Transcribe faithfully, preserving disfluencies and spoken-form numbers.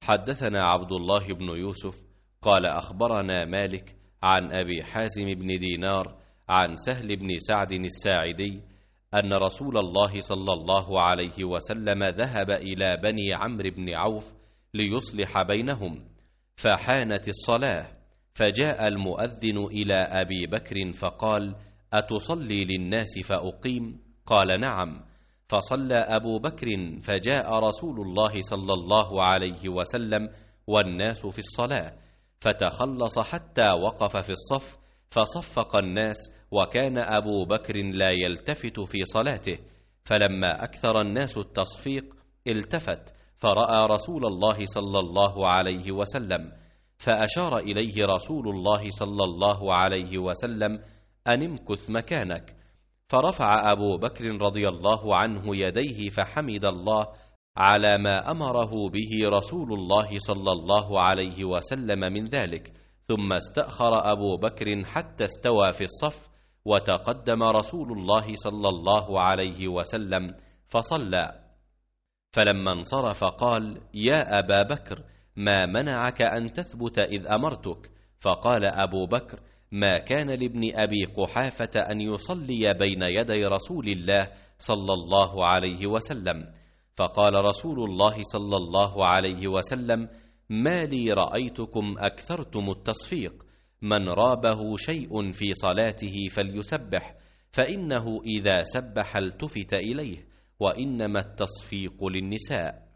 حدثنا عبد الله بن يوسف قال أخبرنا مالك عن أبي حازم بن دينار عن سهل بن سعد الساعدي أن رسول الله صلى الله عليه وسلم ذهب إلى بني عمرو بن عوف ليصلح بينهم، فحانت الصلاة، فجاء المؤذن إلى أبي بكر فقال: أتصلي للناس فأقيم؟ قال: نعم. فصلى أبو بكر، فجاء رسول الله صلى الله عليه وسلم والناس في الصلاة، فتخلص حتى وقف في الصف، فصفق الناس، وكان أبو بكر لا يلتفت في صلاته، فلما أكثر الناس التصفيق التفت فرأى رسول الله صلى الله عليه وسلم، فأشار إليه رسول الله صلى الله عليه وسلم أن امكث مكانك، فرفع أبو بكر رضي الله عنه يديه فحمد الله على ما أمره به رسول الله صلى الله عليه وسلم من ذلك، ثم استأخر أبو بكر حتى استوى في الصف، وتقدم رسول الله صلى الله عليه وسلم فصلى، فلما انصرف قال: يا أبا بكر، ما منعك أن تثبت إذ أمرتك؟ فقال أبو بكر: ما كان لابن أبي قحافة أن يصلي بين يدي رسول الله صلى الله عليه وسلم. فقال رسول الله صلى الله عليه وسلم: ما لي رأيتكم أكثرتم التصفيق، من رابه شيء في صلاته فليسبح، فإنه إذا سبح التفت إليه، وإنما التصفيق للنساء.